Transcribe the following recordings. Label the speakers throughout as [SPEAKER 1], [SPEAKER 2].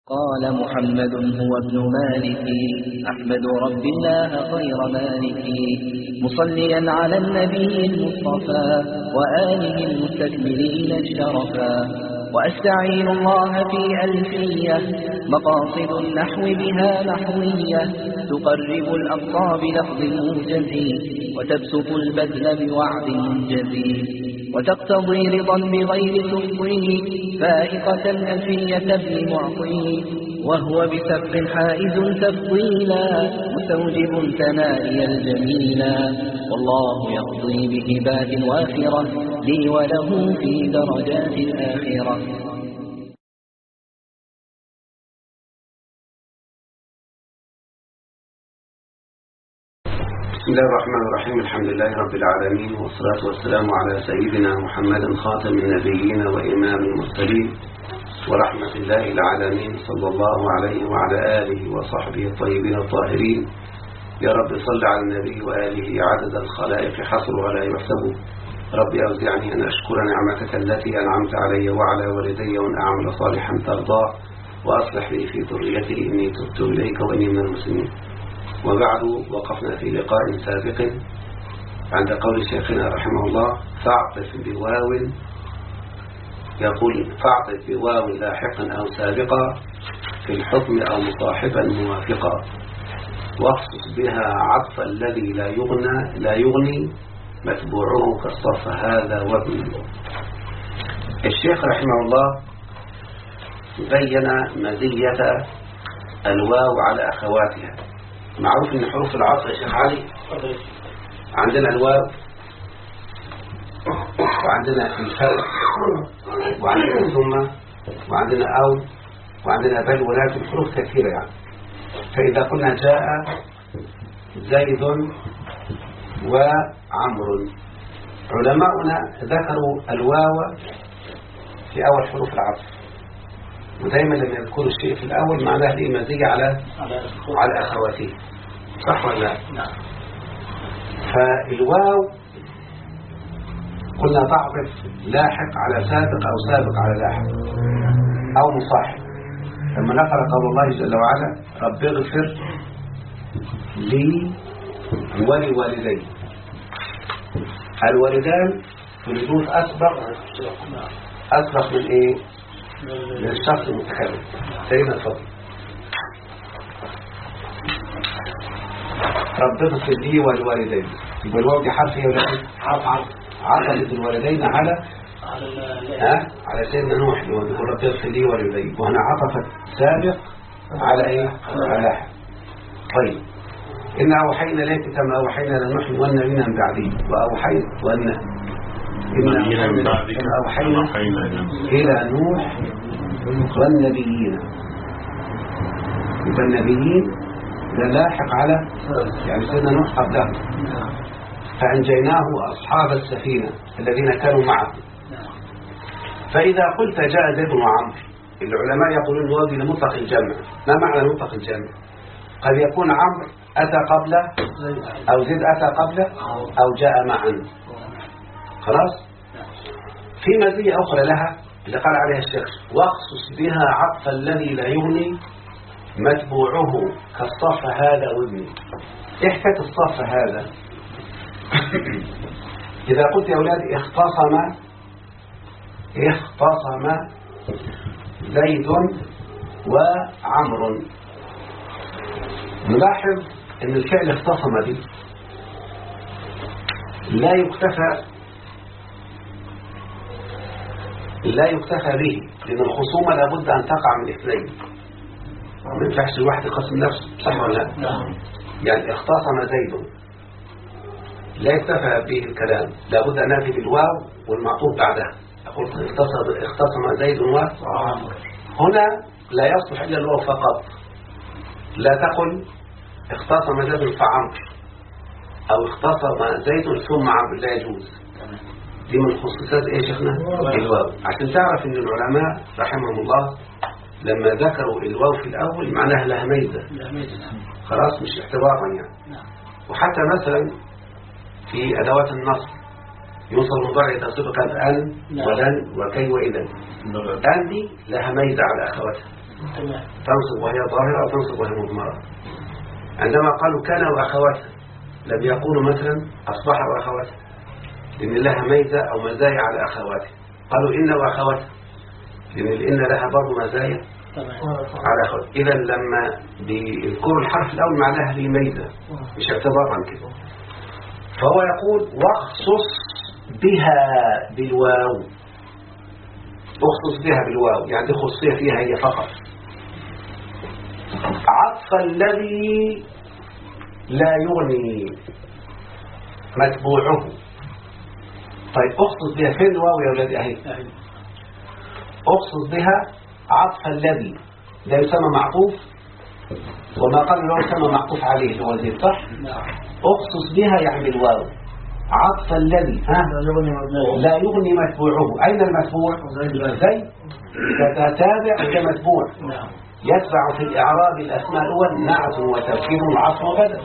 [SPEAKER 1] قال محمد هو ابن مالك أحمد رب الله خير مالك مصليا على النبي المصطفى وآله المستكملين الشرفا وأستعين الله في ألفية مقاصد النحو بها نحوية تقرب الأقصى بلفظ موجز وتبسط البذل بوعد منجز وتقتضي رضا بغير تفضيل فائقة ألفية ابن معطي وهو بسبق حائز تفضيلا مستوجب ثنائي الجميلا والله يقضي بهبات وافرة لي وله في درجات الآخرة.
[SPEAKER 2] بسم الله الرحمن الرحيم. الحمد لله رب العالمين والصلاة والسلام على سيدنا محمد خاتم النبيين وإمام المرسلين ورحمة الله العالمين صلى الله عليه وعلى آله وصحبه الطيبين الطاهرين. يا رب صل على النبي وآله عدد الخلائق حصر ولا يحسب. رب أوزعني أن أشكر نعمتك التي أنعمت علي وعلى والدي وأن أعمل صالحا ترضى وأصلح لي في ذريتي إني تبت إليك وإني من المسلمين. وبعد وقفنا في لقاء سابق عند قول شيخنا رحمه الله فاعطف بواو، يقول فاعطف بواو لاحقا أو سابقا في الحكم أو مصاحبا موافقا واخصص بها عطف الذي لا يغني متبوعه كالصرف هذا وابن. الشيخ رحمه الله بين مزية الواو على أخواتها. معروف ان حروف العطف يا شيخ علي عندنا الواو وعندنا الفرق وعندنا ثم وعندنا أو وعندنا بل ولكن حروف كثيرة يعني. فإذا قلنا جاء زيد وعمر، علماؤنا ذكروا الواو في أول حروف العطف، ودايما لما يذكروا الشيء في الأول معناه ليه مزية على أخواته، صح ولا لا؟ نعم. فالواو قلنا تعطف لاحق على سابق أو سابق على لاحق أو مصاحب. لما نقرأ قول الله جل وعلا رب اغفر لي ولوالدي، الوالدان يريدون أسبق من إيه؟ من الشخص المتكلم. سيدنا الفضل رب اغفر لي ولوالدي، يبقى الواو دي حرف ايه ولا ايه؟ عطفت الوالدين على سيدنا نوح اللي هو بيقول رب اغفر لي ولوالدي، وهنا عطفت سابق على ايه؟ على لاحق. طيب إنا أوحينا إليك كما أوحينا لنوح والنبيين من بعده وأوحينا إلى نوح والنبيين. يبقى النبيين ده لاحق على يعني سيدنا نوح قبله، فأنجيناه وأصحاب السفينة الذين كانوا معه. فإذا قلت جاء زيد وعمر، العلماء يقولون الواو لمطلق الجمع. ما معنى مطلق الجمع؟ قد يكون عمرو أتى قبله أو زيد أتى قبله أو جاء معا. خلاص. في مزية أخرى لها اللي قال عليها الشيخ واخصص بها عطف الذي لا يغني متبوعه كالصف هذا وابني. إيه حكاية الصف هذا؟ إذا قلت يا أولاد اختصم زيد وعمر، نلاحظ ان الفعل اختصم دي لا يكتفى به، لأن الخصومة لابد أن تقع من اثنين، ما ينفعش الواحد يقسم نفسه، صح ولا لا؟ يعني اختصم زيد لا يكتفى به الكلام، لابد أن نأتي بالواو والمعطوف بعدها. أقول اختصم زيد وعمر، هنا لا يصلح إلا الواو فقط. لا تقل اختصم زيد فعمر أو اختصم زيد ثم عمر، لا يجوز. دي من خصوصيات ايه شيخنا؟ الواو. عشان تعرف ان العلماء رحمهم الله لما ذكروا الواو في الأول معناها لها ميزة، خلاص مش احتواطا يعني. وحتى مثلا في أدوات النصب يوصل المضارع تصيبك أن ولن وكي وإذا. أن دي لها ميزة على أخواتها، تنصب وهي ظاهرة أو تنصب وهي مضمرة. عندما قالوا كان وأخواتها لم يقولوا مثلا أصبح وأخواتها لأن لها ميزة أو مزايا على أخواتها، قالوا إن وأخواتها لأن الإن لها برضو مزايا على أخواتها. إذا لما بيذكروا الحرف الأول معناها ليه ميزة مش اعتبارا كده. فهو يقول واخصص بها بالواو، اخصص بها بالواو يعني دي خصية فيها هي فقط. عطف الذي لا يغني متبوعه. طيب اخصص بها فين الواو يا ولادي اهي؟ اخصص بها عطف الذي لا يسمى معطوف، وما قال له يسمى معطوف عليه اللي هو زي صح؟ اخصص بها يعني الواو. عطف الذي لا يغني متبوعه. أين المتبوع؟ زي تتابع كمتبوع يتبع في الإعراب الأسماء الأول نعت وتركيب وعطف وبدل.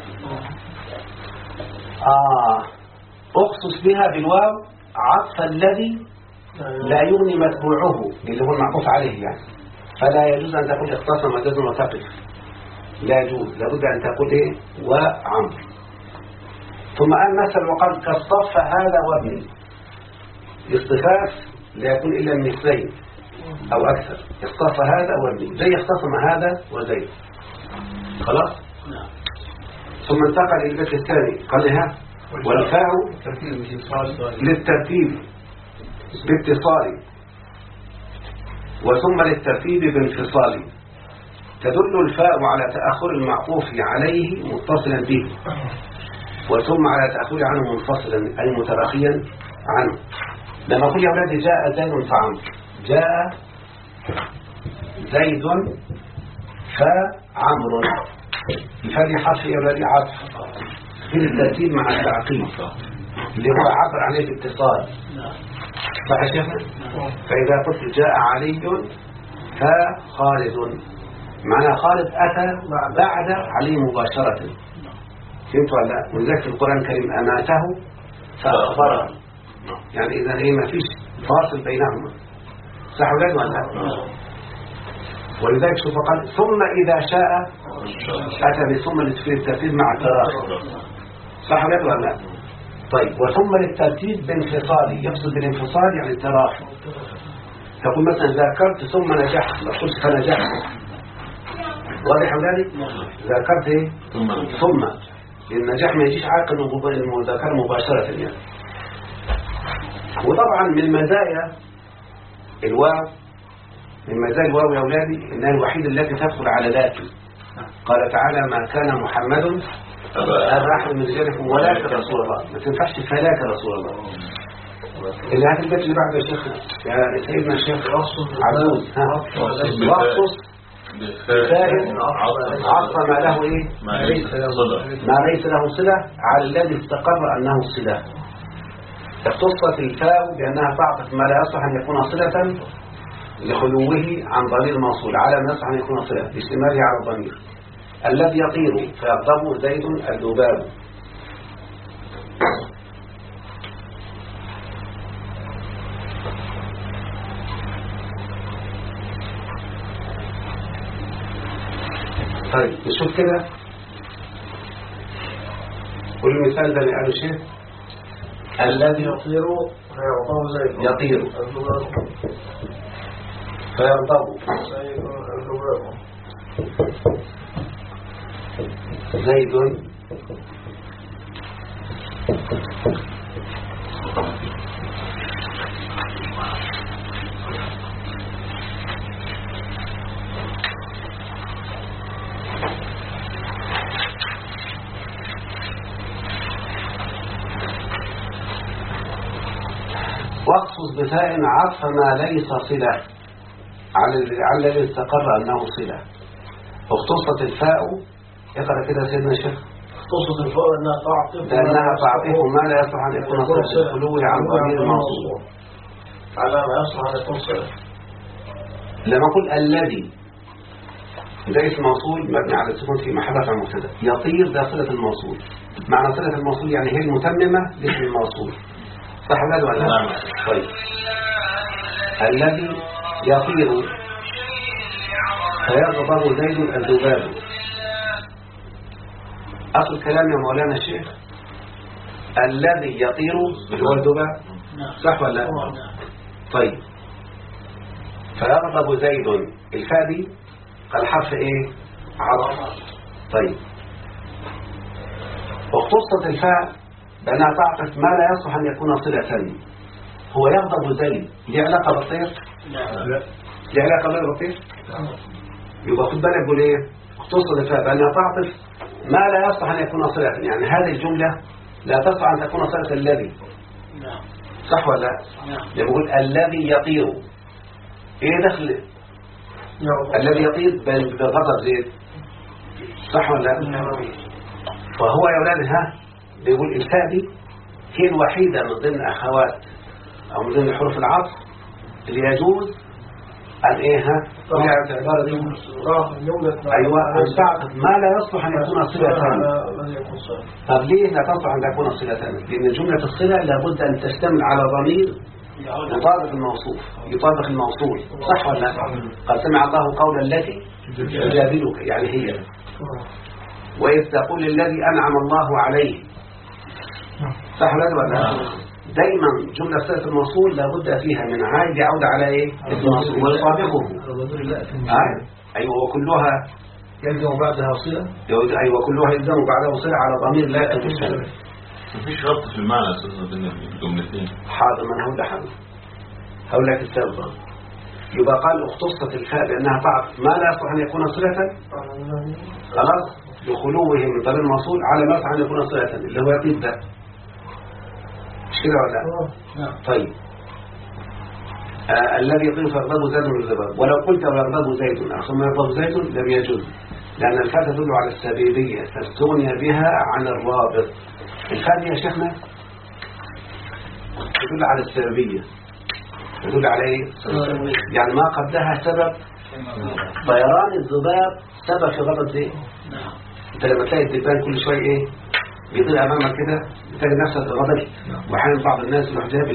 [SPEAKER 2] اخصص بها بالواو عطف الذي لا يغني متبوعه اللي هو المعطوف عليه يعني. فلا يجوز أن تقول اختصم وجزم وتقف، لا يجوز، لابد أن تقول ايه وعمر. ثم قال مثل وقال كالصف هذا وابني. الاصطفاف لا يكون إلا من اثنين أو أكثر. اصطف هذا وابني زي اختصم هذا وزي. خلاص. ثم انتقل إلى البيت الثاني قال لها والفاء للترتيب باتصال وثم للترتيب بانفصال. تدل الفاء على تأخر المعطوف عليه متصلا به، وثم على تأخر عنه منفصلا أي متراخيا عنه. لما أقول يا أولادي جاء زيد فعمر، جاء زيد فعمر، الفاء حرف يا أولادي عطف في الترتيب مع التعقيب اللي هو عبر عليه باتصال. صح يا شيخنا؟ فإذا قلت جاء علي فخالد، معنى خالد أتى بعد علي مباشرة. فهمت ولا لا؟ ولذلك في القرآن الكريم أماته فأخبره، يعني إذا هي ما فيش فاصل بينهما. صح ولا لا؟ ولذلك شوف قال ثم إذا شاء أتى بثم للترتيب مع التراخي. صح ولا لا؟ طيب وثم للترتيب بانفصال، يقصد بالانفصال يعني التراخي. تقول مثلا ذاكرت ثم نجحت، لا قلت فنجحت. واضح يا أولادي؟ ذاكرت ايه؟ ثم النجاح ما يجيش عاقل المذاكرة مباشرة يعني. وطبعا من مزايا الواو، من مزايا الواو يا أولادي إنها الوحيدة التي تدخل على لكن. قال تعالى ما كان محمد أبا أحد من رجالكم ولكن رسول الله. ما تنفعش فلاك رسول الله. اللي هذا البيت اللي بعده يا شيخ يا سيدنا الشيخ عزوز واخصص بفاء عطف ما له ايه ما ليس له صلة على الذي استقر أنه صلة. اختصت الفاء بأنها تعطف ما لا يصح أن يكون صلة لخلوه عن ضمير موصول على ما يصح أن يكون صلة باشتماله على الضمير. الذي يطير فيغضب زيد الذباب. طيب نشوف كده والمثال ده اللي قاله شيء الذي يطير يطير فيغضب زيد واخصص بفاء عطف ما ليس صلة على الذي استقر أنه صلة. اختصت الفاء اقرأ كده سيدنا الشيخ.
[SPEAKER 3] اختصت الفاء
[SPEAKER 2] لأنها تعطيف ما لا يصلح أن يكون صلة خلوه عن ضمير الموصول
[SPEAKER 3] على ما يصلح أن يكون صلة.
[SPEAKER 2] لما أقول الذي ده اسم موصول مبني على السكون في محل رفع مبتدا. يطير ده صلة الموصول. معنى صلة الموصول يعني هي المتممة لاسم الموصول. صح ولا لا؟ طيب الذي يطير فيغضب زيد الذباب. أصل الكلام يا مولانا الشيخ الذي يطير هو الذباب، صح ولا لا؟ طيب فيغضب زيد الفاء دي قال حرف ايه؟ عطف. طيب واختصت الفاء بأنها تعطف ما لا يصلح أن يكون صلة. هو يغضب زيد ليه علاقة بالطير؟ لا. ليه علاقة بالطير؟ يبقى خد بالك بقول ايه؟ اختصت الفاء بأنها تعطف ما لا يصلح أن يكون صلة، يعني هذه الجملة لا تصلح أن تكون صلة الذي، صح ولا لا؟ يقول الذي يطير ايه دخل الذي يطير بغضب زيد، صح ولا لا؟ فهو يا اولاد بيقول الفاء دي هي الوحيدة من ضمن أخوات أو من ضمن حروف العطف اللي يجوز أن إيه العبارة دي أيوة أن تعطف ما لا يصلح أن يكون صلة ثانية. طب ليه لا تصلح أن تكون صلة ثانية؟ لأن جملة الصلة لابد أن تشتمل على ضمير يطابق الموصوف يطابق الموصول، صح ولا لا؟ قد سمع الله قول التي تجادلك، يعني هي. وإذ تقول الذي أنعم الله عليه، صح ولا لا؟ دايما جملة صلة الموصول لابد فيها من عائد يعود على ايه؟ الموصول ويطابقه. ايوه وكلها
[SPEAKER 3] يلزم بعدها صلة.
[SPEAKER 2] ايوه كلها يلزم بعدها صلة على ضمير لا تتشابه.
[SPEAKER 4] مفيش ربط في المعنى اساسا بين الجملتين.
[SPEAKER 2] حاضر ما انا هقول لك السبب. يبقى قال اختصت الفاء بانها تعرف ما لا يصلح ان يكون صلة، خلاص لخلوه من ضمير الموصول على ما يصلح ان يكون صلة اللي هو يقيد ده، مش كده ولا لا؟ طيب الذي يطير فيغضب زيد من الذباب. ولو قلت ويغضب زيد ثم يغضب زيد لم يجوز، لأن الفاء تدل على السبيبية فاستغني بها عن الرابط. الفاء دي يا شيخنا تدل على السببية، تدل على ايه؟ يعني ما قبلها سبب طيران الذباب سبب في غضب زيد. انت لما تلاقي الدبان كل شوية ايه يطير امامك كده تلاقي نفسك غضب، واحيانا بعض الناس يروح جايب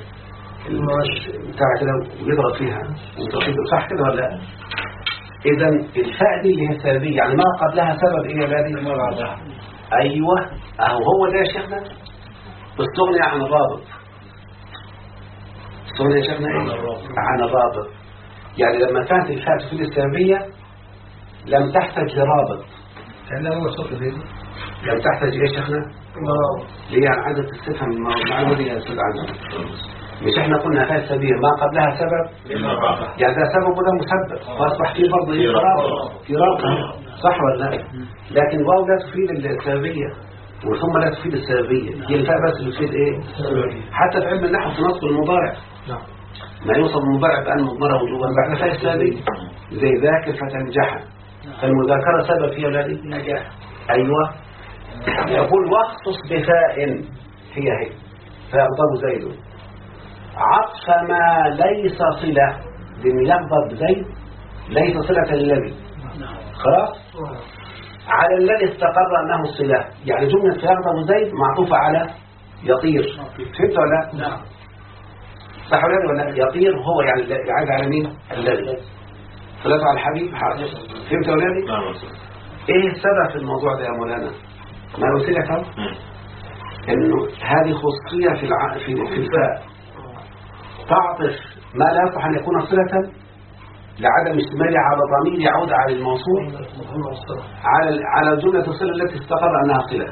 [SPEAKER 2] بتاع كده ويضرب فيها، صح كده ولا لا؟ اذا الفاء دي اللي هي السببيه، يعني ما قبلها سبب ايه يا بادي؟ ايوه اهو هو ده يا شيخنا استغني عن الرابط. استغني يا شيخنا ايه؟ عن الرابط، يعني لما كانت الفاء تفيد السببيه لم تحتاج لرابط،
[SPEAKER 3] كأنه هو صوت الهدي
[SPEAKER 2] لم تحتاج ايه يا شيخنا؟ ليه يعني عدد تستفهم المعلومه دي يا استاذ عزيز؟ مش احنا قلنا فيها السببيه ما قبلها سبب، يعني ده سبب وده مسبب فاصبح فيه برضه ايه في رابط، صح ولا لا؟ لكن الواو لا تفيد السببيه وثم لا تفيد السببيه، هي الفاء بس اللي تفيد ايه؟ حتى في علم النحو في نصب المضارع ما يوصف المضارع بأن مضمره وجوبا بعد فاء السببيه، زي ذاكر فتنجح، فالمذاكره سبب فيها ولا نجاح. ايوه يقول واخصص بفاء هي فيغضب زيد عطف ما ليس صلة، لأن يغضب زيد ليس صلة للذي، خلاص على الذي استقر أنه صلة، يعني جملة فيغضب زيد معطوفة على يطير، فهمت ولا لا؟ صح ولا لا؟ يطير هو يعني يعاد على مين؟ الذي صلة على الحبيب حاضر، فهمت ولا لا؟ ايه السبب في الموضوع ده يا مولانا؟ ما قلت لك اهو انه هذه خصوصية في الفاء تعطف ما لا يصح أن يكون صلة لعدم اشتمالها على ضمير يعود على الموصول على جملة الصلة التي استقر أنها صلة.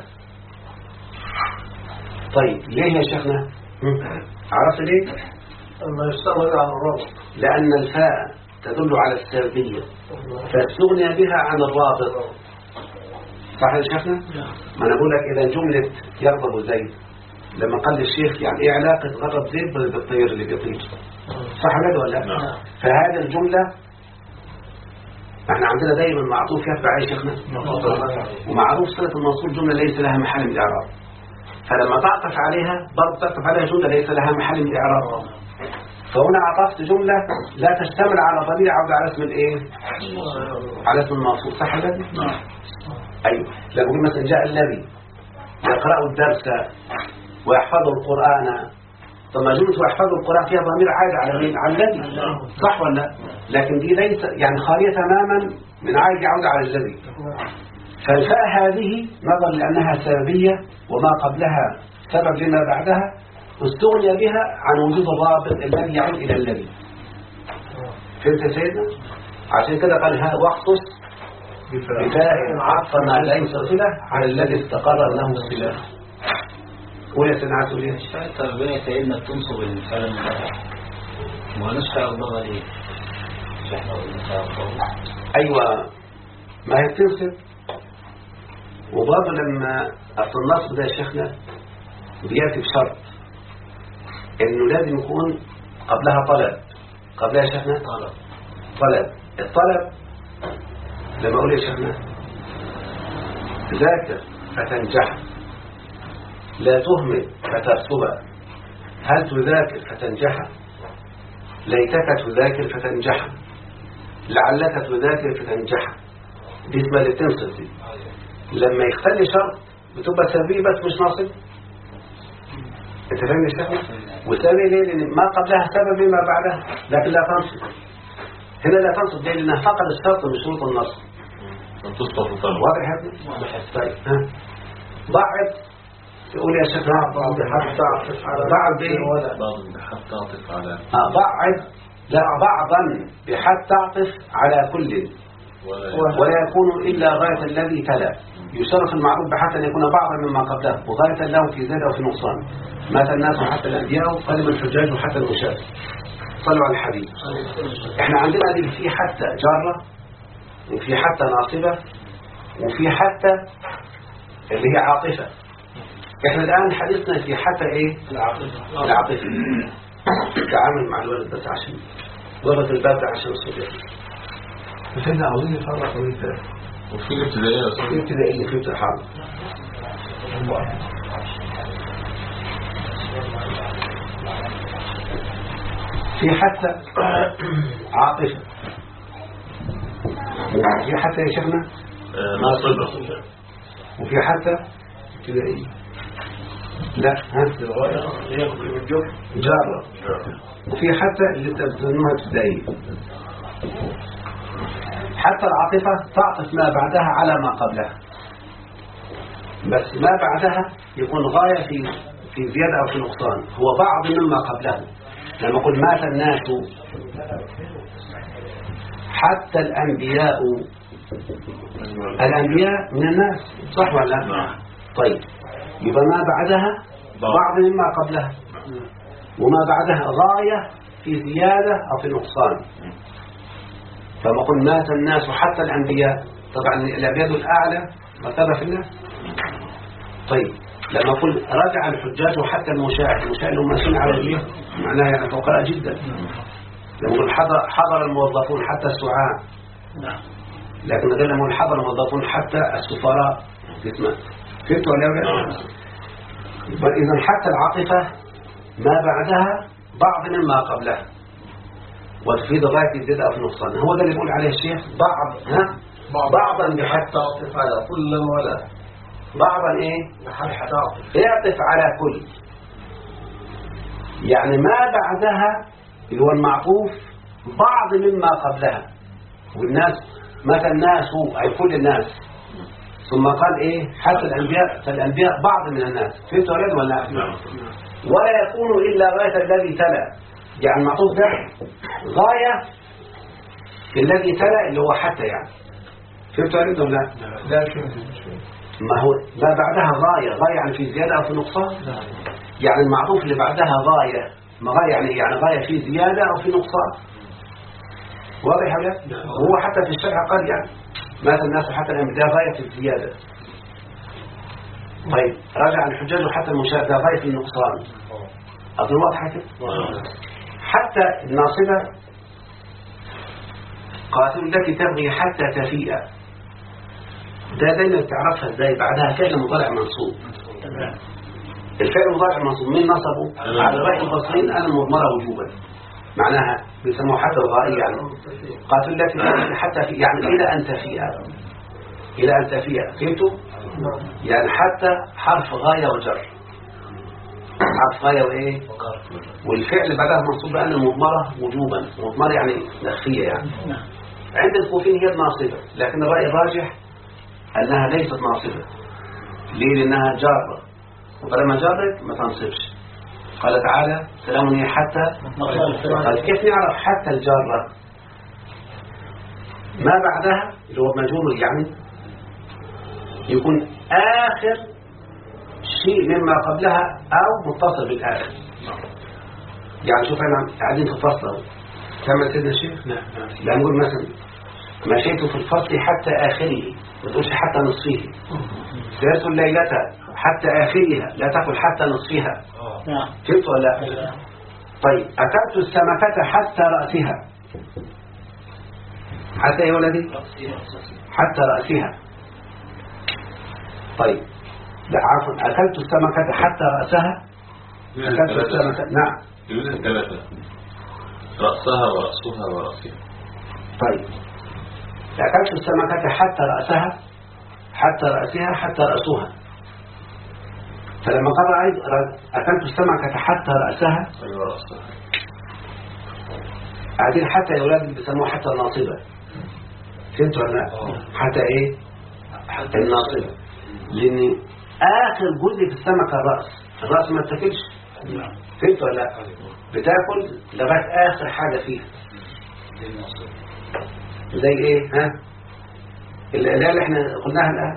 [SPEAKER 2] طيب ليه يا شيخنا؟ عرفت ليه؟
[SPEAKER 3] ما يستغني عن الرابط،
[SPEAKER 2] لأن الفاء تدل على السببية فاستغني بها عن الرابط، صح يا شيخنا؟ ما أنا أقول لك إذا جملة يغضب زيد لما قال الشيخ يعني ايه علاقة غضب زيد بالطير اللي بيطير، صح ولا لا؟ فهذه الجملة احنا عندنا دايما معطوف يتبع ايه شيخنا؟ ومعروف صلة الموصول جملة ليس لها محل من الإعراب، فلما تعطف عليها برضه تعطف عليها جملة ليس لها محل من الإعراب، فهنا عطفت جملة لا تشتمل على ضمير يعود على اسم الايه؟ على اسم الموصول، صح ولا لا؟ ايوه لما نقول مثلا جاء الذي يقرأ الدرس ويحفظ القرآن طب ما جملة واحفظوا القرآن فيها ضمير عائد على مين؟ على الذي، صح ولا لا؟ لكن دي ليس يعني خالية تماما من عائد يعود على الذي. فالفاء هذه نظرا لأنها سببية وما قبلها سبب لما بعدها استغني بها عن وجود الرابط الذي يعود إلى الذي. فهمت يا سيدنا؟ عشان كده قال هذا واخصص بفاء عطف ما ليس صلة على الذي استقر له الصلة. قول يا سيدنا عسول ايه؟
[SPEAKER 5] فأنت ربنا يا سيدنا تنصب الفعل المضارع ما نشفع اللغة ليه؟
[SPEAKER 2] أيوة ما هي بتنصب. وبرضه لما أصل النصب ده يا شيخنا بيأتي بشرط إنه لازم يكون قبلها طلب. قبلها يا شيخنا طلب. الطلب لما أقول يا شيخنا ذاكر فتنجح، لا تهمل فترسب، هل تذاكر فتنجح، ليتك تذاكر فتنجح، لعلك تذاكر فتنجح. دي اسمها اللي بتنصب دي. لما يختل شرط بتبقى سببية بس مش ناصب. انت فاهم يا شيخنا؟ وسببية ليه؟ لان ما قبلها سبب ما بعدها، لكن لا تنصب. هنا لا تنصب ليه؟ لانها فقد الشرط من شروط النصب. واضح يا ابني؟ طيب ها ضعف. يقول يا شيخ بعض بحث تعطف على بعض
[SPEAKER 4] بحث تعطف على
[SPEAKER 2] بعض، لا بعضا بحث تعطف على كل ولا يكون إلا غاية الذي تلا. يشرف المعروف بحتى أن يكون بعضا مما قبله وغاية له في زيادة وفي نقصان. مات الناس حتى الأنبياء قدم الحجاج وحتى المشاة. صلوا على الحبيب. احنا عندنا دي في حتى جارة وفي حتى ناصبة وفي حتى اللي هي عاطفة. احنا الآن حديثنا في حتى ايه؟ العاطفة. تعامل مع الولد بس عشان ضغط الباب ده عشان الصديق.
[SPEAKER 3] بس احنا عاوزين نفرق بين الثلاثة.
[SPEAKER 4] وفي الابتدائية
[SPEAKER 2] في ابتدائية في امتحان. في حتى عاطفة وفي حتى يا شيخنا
[SPEAKER 4] ناصبة
[SPEAKER 2] وفي حتى ابتدائية. لا ها جارة وفي حتى اللي تسموها ابتدائية. حتى العاطفة تعطف ما بعدها على ما قبلها، بس ما بعدها يكون غاية في زيادة أو في نقصان، هو بعض مما قبله. لما قل مات الناس حتى الأنبياء من الناس، صح ولا لا؟ طيب يبقى ما بعدها بعض مما قبلها وما بعدها غاية في زيادة أو في نقصان. فما قل مات الناس حتى الأنبياء، طبعا الأنبياء الأعلى مرتبة في الناس. طيب لما أقول رجع الحجاج حتى المشاة اللي هم ماشيين على الجيه معناها يعني فقراء جدا. لما أقول حضر الموظفون حتى السعاة، لكن لما أقول حضر الموظفون حتى السفراء اسمه. فهمتوا ولا لا؟ إذا حتى العاطفة ما بعدها بعض مما قبلها وتفيد غاية الزيادة في النقصان. هو ده اللي بيقول عليه الشيخ بعضا بحتى
[SPEAKER 3] تعطف على كل ولا
[SPEAKER 2] بعضا ايه يعطف على كل، يعني ما بعدها اللي هو المعطوف بعض مما قبلها. والناس مثل الناس هو أي كل الناس، ثم قال ايه حتى الأنبياء، فالأنبياء بعض من الناس. فهمت ولا ولا يكون إلا غاية الذي تلا، يعني المعطوف ده غاية في الذي تلا اللي هو حتى يعني. فهمت ولا لا؟ ما هو ما بعدها غاية يعني في زيادة أو في نقصان. يعني المعطوف اللي بعدها غاية، ما غاية يعني غاية في زيادة أو في نقصان. واضح ولا؟ وهو حتى في الشرع قال يعني مات الناس حتى الأنبياء غاية في الزيادة. طيب راجع الحجاج حتى المشاهدة غاية في النقصان. أظن واضحة كده. حتى الناصبة قاتل التي تبغي حتى تفيء، ده دايما تعرفها ازاي بعدها فعل مضارع منصوب. الفعل المضارع منصوب من نصبه على رأي البصريين أنا مضمرة وجوبا، معناها بيسموه حتى الغائية يعني قاتل التي تبغي حتى في يعني إلى أن تفيء، إلى أن تفيء. فهمتوا؟ يعني حتى حرف غاية وجر، عطف غاية وإيه والفعل بعدها منصوب بأن المضمرة وجوبا. مضمرة يعني نخفية يعني. عند الكوفيين هي الناصبة، لكن الرأي الراجح أنها ليست ناصبة. ليه؟ لأنها جارة، وطالما جارت ما تنصبش. قال تعالى سلام هي حتى. طيب كيف نعرف حتى الجارة؟ ما بعدها اللي هو مجهول يعني يكون آخر شيء مما قبلها أو متصل بالآخر. يعني شوف أنا قاعدين في الفصل كما سيدنا الشيخ. لا نقول مثلا مشيت في الفصل حتى آخره، ما تقولش حتى نصفه. سيرت الليلة حتى آخرها، لا تقل حتى نصفها. فهمت ولا لا؟ طيب أكلت السمكة حتى رأسها. حتى ايه ولدي؟ حتى رأسها. طيب لا عفوا، أكلت السمكة حتى رأسها. أكلت السمكة نعم
[SPEAKER 4] يوجد ثلاثة، رأسها ورأسها ورأسها.
[SPEAKER 2] طيب أكلت السمكة حتى رأسها، حتى رأسها، حتى رأسها. فلما قرأ أكلت السمكة حتى رأسها عادين حتى يا أولاد بيسموها حتى الناصبة. فهمت ولا لا؟ حتى إيه؟ حتى الناصبة، لأن آخر جزء في السمكة الرأس ما تاكلش. فهمت ولا لا؟ بتاكل لغاية آخر حاجة فيها. زي إيه؟ ها؟ الآلة اللي احنا قلناها الآن.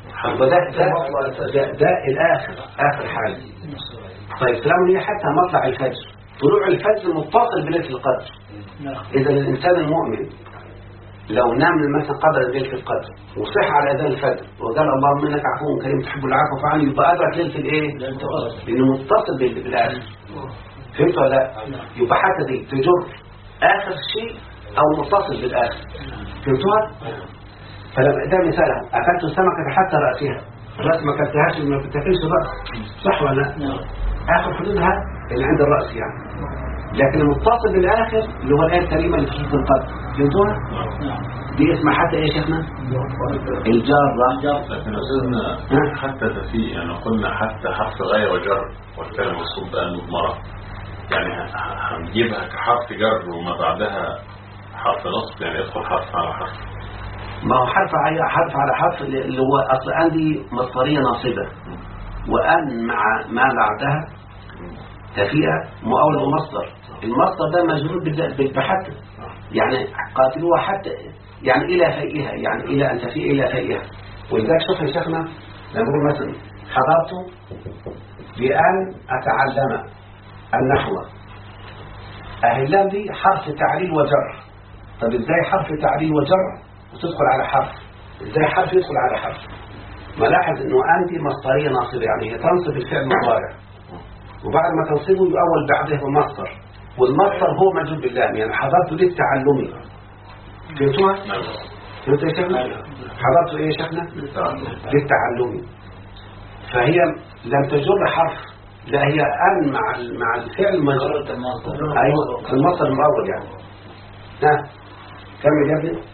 [SPEAKER 2] ده الآخر، آخر حاجة. طيب سلام هي حتى مطلع الفجر. طلوع الفجر متصل بليلة القدر. إذا الإنسان المؤمن لو نام مثلا قبل ليلة القدر وصح على أذان الفجر وقال اللهم إنك عفو كريم تحب العفو فعني، يبقى أدرك ليلة الإيه؟ لأنه متصل بالآخر. فهمت ولا لا؟ يبقى حتى دي تجر آخر شيء أو متصل بالآخر. فهمتوها؟ فلما ده مثالها أكلت السمكة حتى رأسها. الرأس ما كلتهاش، ما بتاكلش الرأس، صح ولا لا؟ آخر حدودها اللي عند الرأس يعني. لكن المتصل بالآخر اللي هو الآية الكريمة اللي في سورة القدر. فهمتوها؟ دي اسمها حتى ايه يا شيخنا؟ الجارة.
[SPEAKER 4] لكن أستاذنا حتى تفيء يعني قلنا حتى حرف غاية وجر والفعل منصوب بأن مضمرة، يعني هنجيبها كحرف جر وما بعدها حرف نصب، يعني يدخل حرف على حرف.
[SPEAKER 2] ما هو حرف على حرف اللي هو أصل عندي مصدرية ناصبة، وأن مع ما بعدها تفيئة مؤول المصدر. المصدر ده مجرور بالحتى، يعني قاتلوها حتى يعني إلى فيئها، يعني إلى أن تفيء إلى فيئها. ولذلك شوف يا شيخنا لما نقول مثلا حضرت بأن أتعلم النحو، اللام دي حرف تعليل وجر. طب إزاي حرف تعليل وجر وتدخل على حرف؟ إزاي حرف يدخل على حرف؟ ملاحظ إنه أنت مصدرية ناصبة، يعني هي تنصب الفعل المضارع وبعد ما تنصبه يؤول بعده مصدر، والمصدر هو مجرور باللام. يعني حضرت للتعلم. فهمتوها؟ فهمت يا شيخنا؟ حضرت ايه يا شيخنا؟ للتعلم. فهي لم تجر حرف، لا هي أن مع الفعل مجرور. أيوة المصدر الأول يعني. ها كمل يا ابني.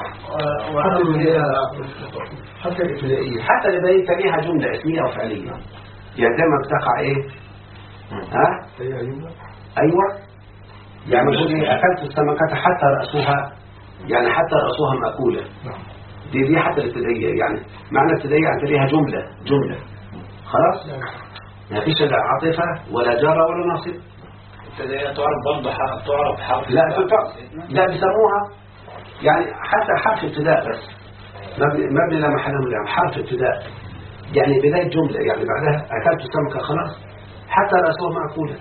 [SPEAKER 2] حتى الابتدائية، حتى الابتدائية تليها جملة اسمية وفعلية، يعني دايما بتقع ايه؟ ها؟ ايوه يعني بقول ايه اكلت السمكة حتى رأسها، يعني حتى رأسها مأكولة. دي حتى الابتدائية، يعني معنى الابتدائية يعني تليها جملة خلاص، ما فيش لا عاطفة ولا جارة ولا ناصب.
[SPEAKER 5] الابتدائية تعرف برضه تعرف حرف.
[SPEAKER 2] لا بيسموها يعني حتى حرف ابتداء بس، مبني لا محل له، يعني حرف ابتداء يعني بداية جملة، يعني بعدها أكلت السمكة خلاص حتى رأسها مأكولة.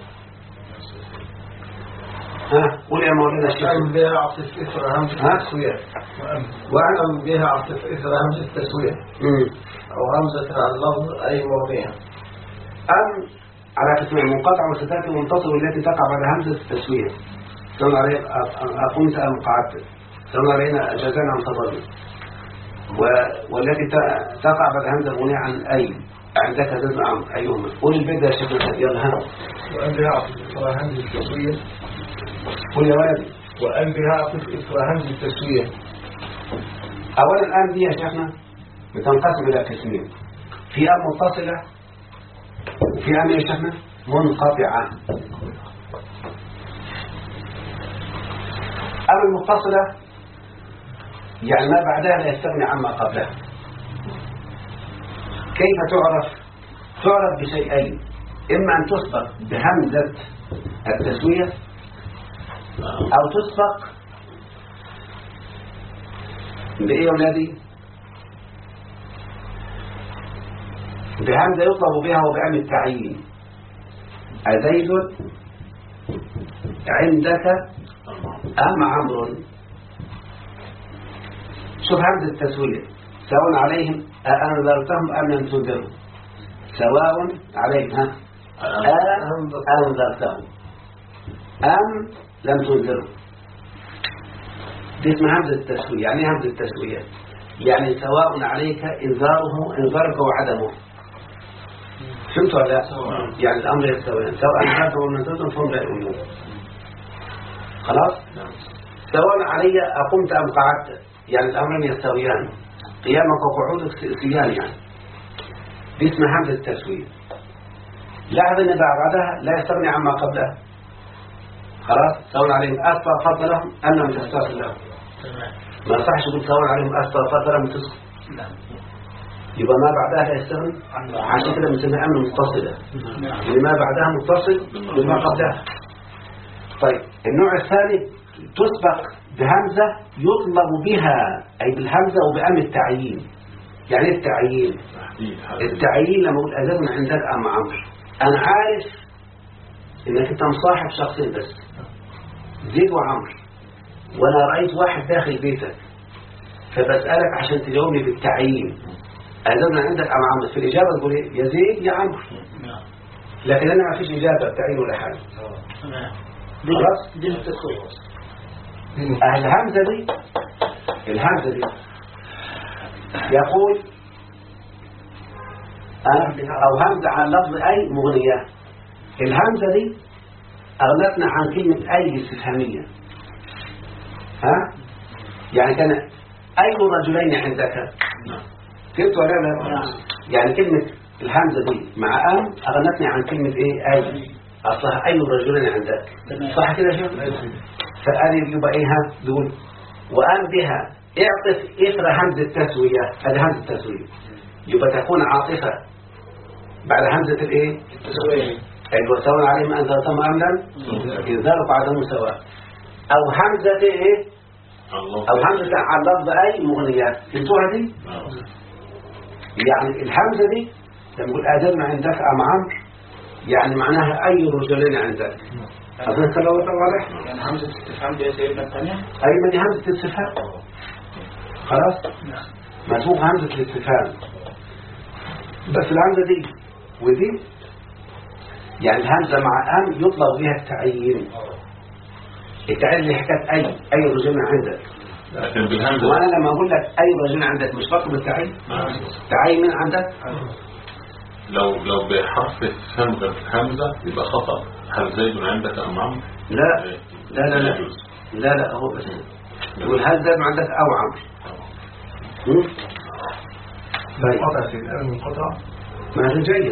[SPEAKER 2] ها قول يا مولانا الشيخ.
[SPEAKER 3] وأن بها عطف إثر همزة التسوية. وأن بها عطف إثر همزة التسوية أو همزة على اللفظ أي موضعها.
[SPEAKER 2] أم على قسم المنقطع والستات المنتصر والتي تقع بعد همزة التسوية. سنة علينا أقوم سأل مقعد، سنة علينا جزانا عن فضله. والتي تقع بعد همزة الغنية عن أي عندك زد عن أيهما. قول البيت يا شيخنا يلا هم.
[SPEAKER 3] وأن بها عطف إثر همزة التسوية.
[SPEAKER 2] قول يا ولدي.
[SPEAKER 3] وأن بها عطف إثر همزة التسوية.
[SPEAKER 2] أولا الآن دي يا شيخنا بتنقسم إلى قسمين، في أم متصلة وفي أم يا شيخنا منقطعة. أما المتصلة يعني ما بعدها لا يستغني عما قبلها. كيف تعرف؟ تعرف بشيئين، إما أن تسبق بهمزة التسوية أو تسبق بإيه يا ولادي؟ بهمزة يطلب بها وبأم التعيين. أزيد عندك أم عمرو؟ شوف همزة التسوية، سواء عليهم أأنذرتهم أم لم تنذرهم، سواء عليهم أأنذرتهم أم لم تنذرهم. دي اسمها همزة التسوية. يعني ايه همزة التسوية؟ يعني سواء عليك إنذارك وعدمه. فهمتوا ولا لا؟ يعني الأمر يستويان، سواء أنذرتهم أم لم تنذرهم فهم لا يؤمنون. خلاص؟ سواء علي أقمت أم قعدت، يعني الأمرين يستويان، قيامك وقعودك سيان. يعني دي اسمها همزة التسوية. لاحظ ان بعدها لا يستغني عما قبلها. خلاص؟ سواء عليهم أستغفرت لهم أم لم تستغفر لهم. ما يصحش تقول سواء عليهم أستغفرت لهم تسكت، يبقى ما بعدها لا يستغني. عشان كده بنسميها أمن متصلة، يعني ما بعدها متصل بما قبلها. طيب النوع الثاني تسبق بهمزة يطلب بها، أي بالهمزة وبأم التعيين. يعني التعيين، التعيين لما أقول أزدنا عندك أم عمرو، أنا عارف إنك أنت مصاحب شخصين بس، زيد وعمرو، وأنا رأيت واحد داخل بيتك، فبسألك عشان تجاوبني بالتعيين. أزدنا عندك أم عمرو، في الإجابة تقول إيه؟ يا زيد يا عمرو. لكن أنا ما فيش إجابة تعيين ولا حاجة. خلاص؟
[SPEAKER 3] دي التسوية.
[SPEAKER 2] الهمزة دي يقول أو همزة عن لفظ أي مغنية. الهمزة دي أغلقنا عن كلمة أي الاستفهامية. ها؟ يعني كان أي الرجلين عندك؟ فهمت ولا لا؟ يعني كلمة الهمزة دي مع أم أغلقنا عن كلمة إيه؟ أي. أصلها أي الرجلين عندك. صح كده يا شيخ؟ فقال يبقى إيه ها؟ دول وأم بها اعطف إثر همزة التسوية. هذه همزة التسوية، يبقى تكون عاطفة بعد همزة الإيه؟ التسوية. أيوة سواء عليهم أنذرتهم أم لم إنذارك وعدم سواء. أو همزة إيه؟ أو همزة عن لفظ أي مغنيات. فهمتوها دي؟ يعني الهمزة دي لما نقول أجلنا عندك أم عمرو، يعني معناها أي رجلين عندك. أظن كده واضح؟
[SPEAKER 5] يعني همزة الاستفهام دي سيبنا الثانية؟
[SPEAKER 2] أيوة دي همزة الاستفهام. خلاص؟ مسبوق همزة الاستفهام. بس الهمزة دي ودي يعني الهمزة مع أم يطلب بها التعيين. التعيين اللي حكاية أي رجل عندك.
[SPEAKER 4] لكن بالهمزة
[SPEAKER 2] وأنا لما أقول لك أي رجل عندك مش بطلب التعيين. تعيين من عندك؟
[SPEAKER 4] لو بحرف استفهام غير همزة يبقى خطأ. هل زيد عندك أم عمرو؟
[SPEAKER 2] لا لا لا لا لا لا هو بس يقول هل زيد عندك أو عمرو.
[SPEAKER 3] منقطع في الآن منقطع.
[SPEAKER 2] ما هي جيد.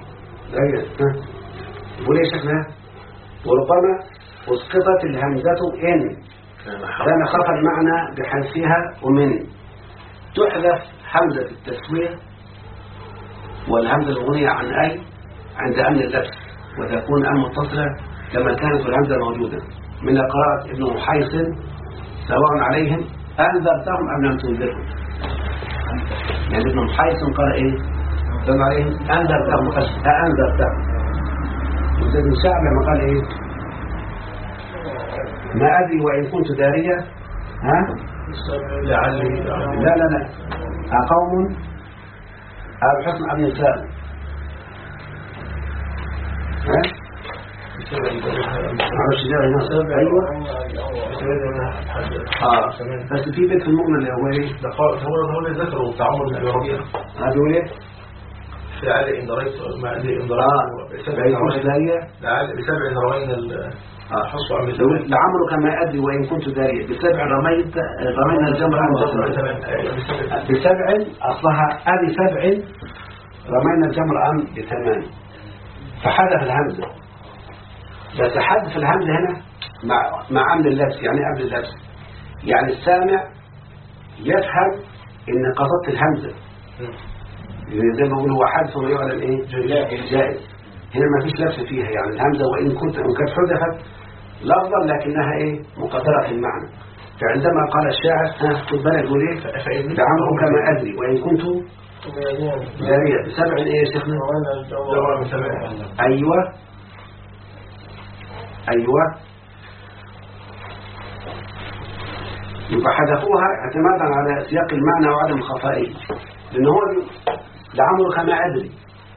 [SPEAKER 2] يقول ايه شكلها؟ وربما اسقطت الهمزة إن كان خفى المعنى بحذفها ومن. تحذف همزة التسوية والهمزة الغنية عن أي عند أمن اللبس، وتكون أم متصلة كما كانت الهمزة موجودة. من قراءة ابن محيصن سواء عليهم أنذرتهم أم لم تنذرهم. يعني ابن محيصن قال إيه؟ سواء عليهم أنذرتهم أنذرتهم. وزيد بن سعد لما قال إيه؟ ما أدري وإن كنت دارية ها؟
[SPEAKER 3] لعلي
[SPEAKER 2] لا لا لا أقوم أو حسن أبن سالم ها؟ معرفش ده هنا. أيوة بس في بيت في المؤمن اللي هو إيه؟
[SPEAKER 3] ده هو اللي ذكره بتاع عمر بن ربيعة.
[SPEAKER 2] هذا هو إيه؟
[SPEAKER 3] لعل إن دريت ما أدري إن دريت بسبع روين حصوا عن
[SPEAKER 2] لعمرو كما أدري وإن كنت دارية بسبع رمينا الجمر بسبع أصلها أبي سبع رمينا الجمر عن بثمان. فحذف الهمزة. بس حذف الهمزة هنا مع عمل اللبس. يعني قبل اللبس، يعني السامع يفهم ان قصدت الهمزة، زي ما بيقولوا وحذف ما يعلم ايه جائز. هنا ما فيش لبس فيها، يعني الهمزة وإن كانت حذفت لفظا لكنها ايه مقدرة في المعنى. فعندما قال الشاعر خد بالك يقول ايه لعمرك ما أدري وإن كنت جارية بسبع ايه يا شيخنا؟ أيوة يبقى حذفوها اعتمادا على سياق المعنى وعدم خفائه، لأنه هو لعمرك ما أدري.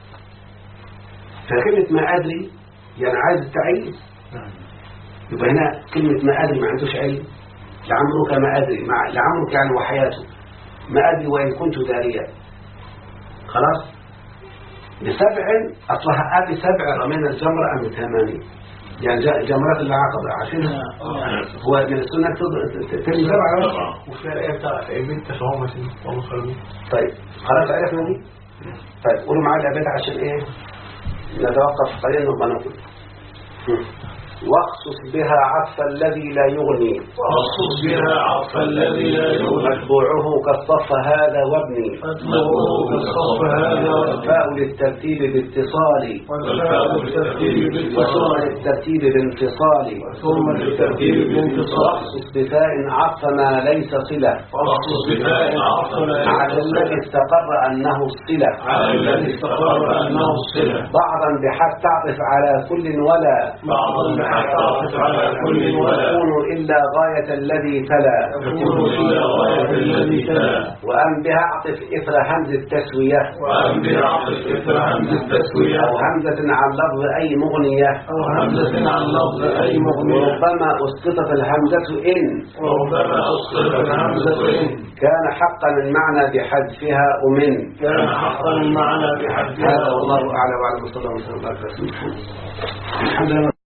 [SPEAKER 2] فكلمة ما أدري يعني عايز التعيين، يبقى هنا كلمة ما أدري ما عندوش عين. لعمرك ما أدري، لعمرك يعني وحياته، ما أدري وإن كنت داريا. خلاص بسبع أصلها أبي سبع رمينا الجمرة أم ثمانية، يعني جمرات العقبة عارفينها. هو من السنة ترمي سبع.
[SPEAKER 3] وفي الآية بتاع إيمين تفهمة والله خلوه.
[SPEAKER 2] طيب خلاص عرفنا دي. طيب قولوا معايا الأبيات عشان إيه نتوقف قليلا ونبقى نقول. واخصص بها عطف الذي لا يغني،
[SPEAKER 3] واخصص بها عطف الذي لا يغني،
[SPEAKER 2] متبوعه كالصف هذا وابني،
[SPEAKER 3] متبوعه كالصف هذا،
[SPEAKER 2] والفاء للترتيب باتصال،
[SPEAKER 3] والفاء للترتيب
[SPEAKER 2] وثم للترتيب بانفصال،
[SPEAKER 3] ثم للترتيب بانفصال.
[SPEAKER 2] واخصص بفاء عطف ما ليس صلة،
[SPEAKER 3] واخصص بفاء عطف ما ليس
[SPEAKER 2] على الذي استقر أنه الصلة،
[SPEAKER 3] على الذي استقر أنه الصلة،
[SPEAKER 2] بعضا بحق تعطف على كل ولا،
[SPEAKER 3] بعضا تعطف على كل ولا،
[SPEAKER 2] يكون إلا غاية الذي تلا،
[SPEAKER 3] يكون إلا غاية الذي تلا.
[SPEAKER 2] وأن بها عطف إثر همز التسوية،
[SPEAKER 3] وأن بها عطف إثر همز التسوية،
[SPEAKER 2] أو همزة عن لفظ أي مغنية،
[SPEAKER 3] أو همزة عن لفظ أي مغنية.
[SPEAKER 2] وربما أسقطت الهمزة إن،
[SPEAKER 3] وربما أسقطت الهمزة إن
[SPEAKER 2] كان حقا المعنى بحذفها ومن،
[SPEAKER 3] كان حقا المعنى بحذفها.
[SPEAKER 2] هذا والله أعلم وعلى مصطلح الحمد لله.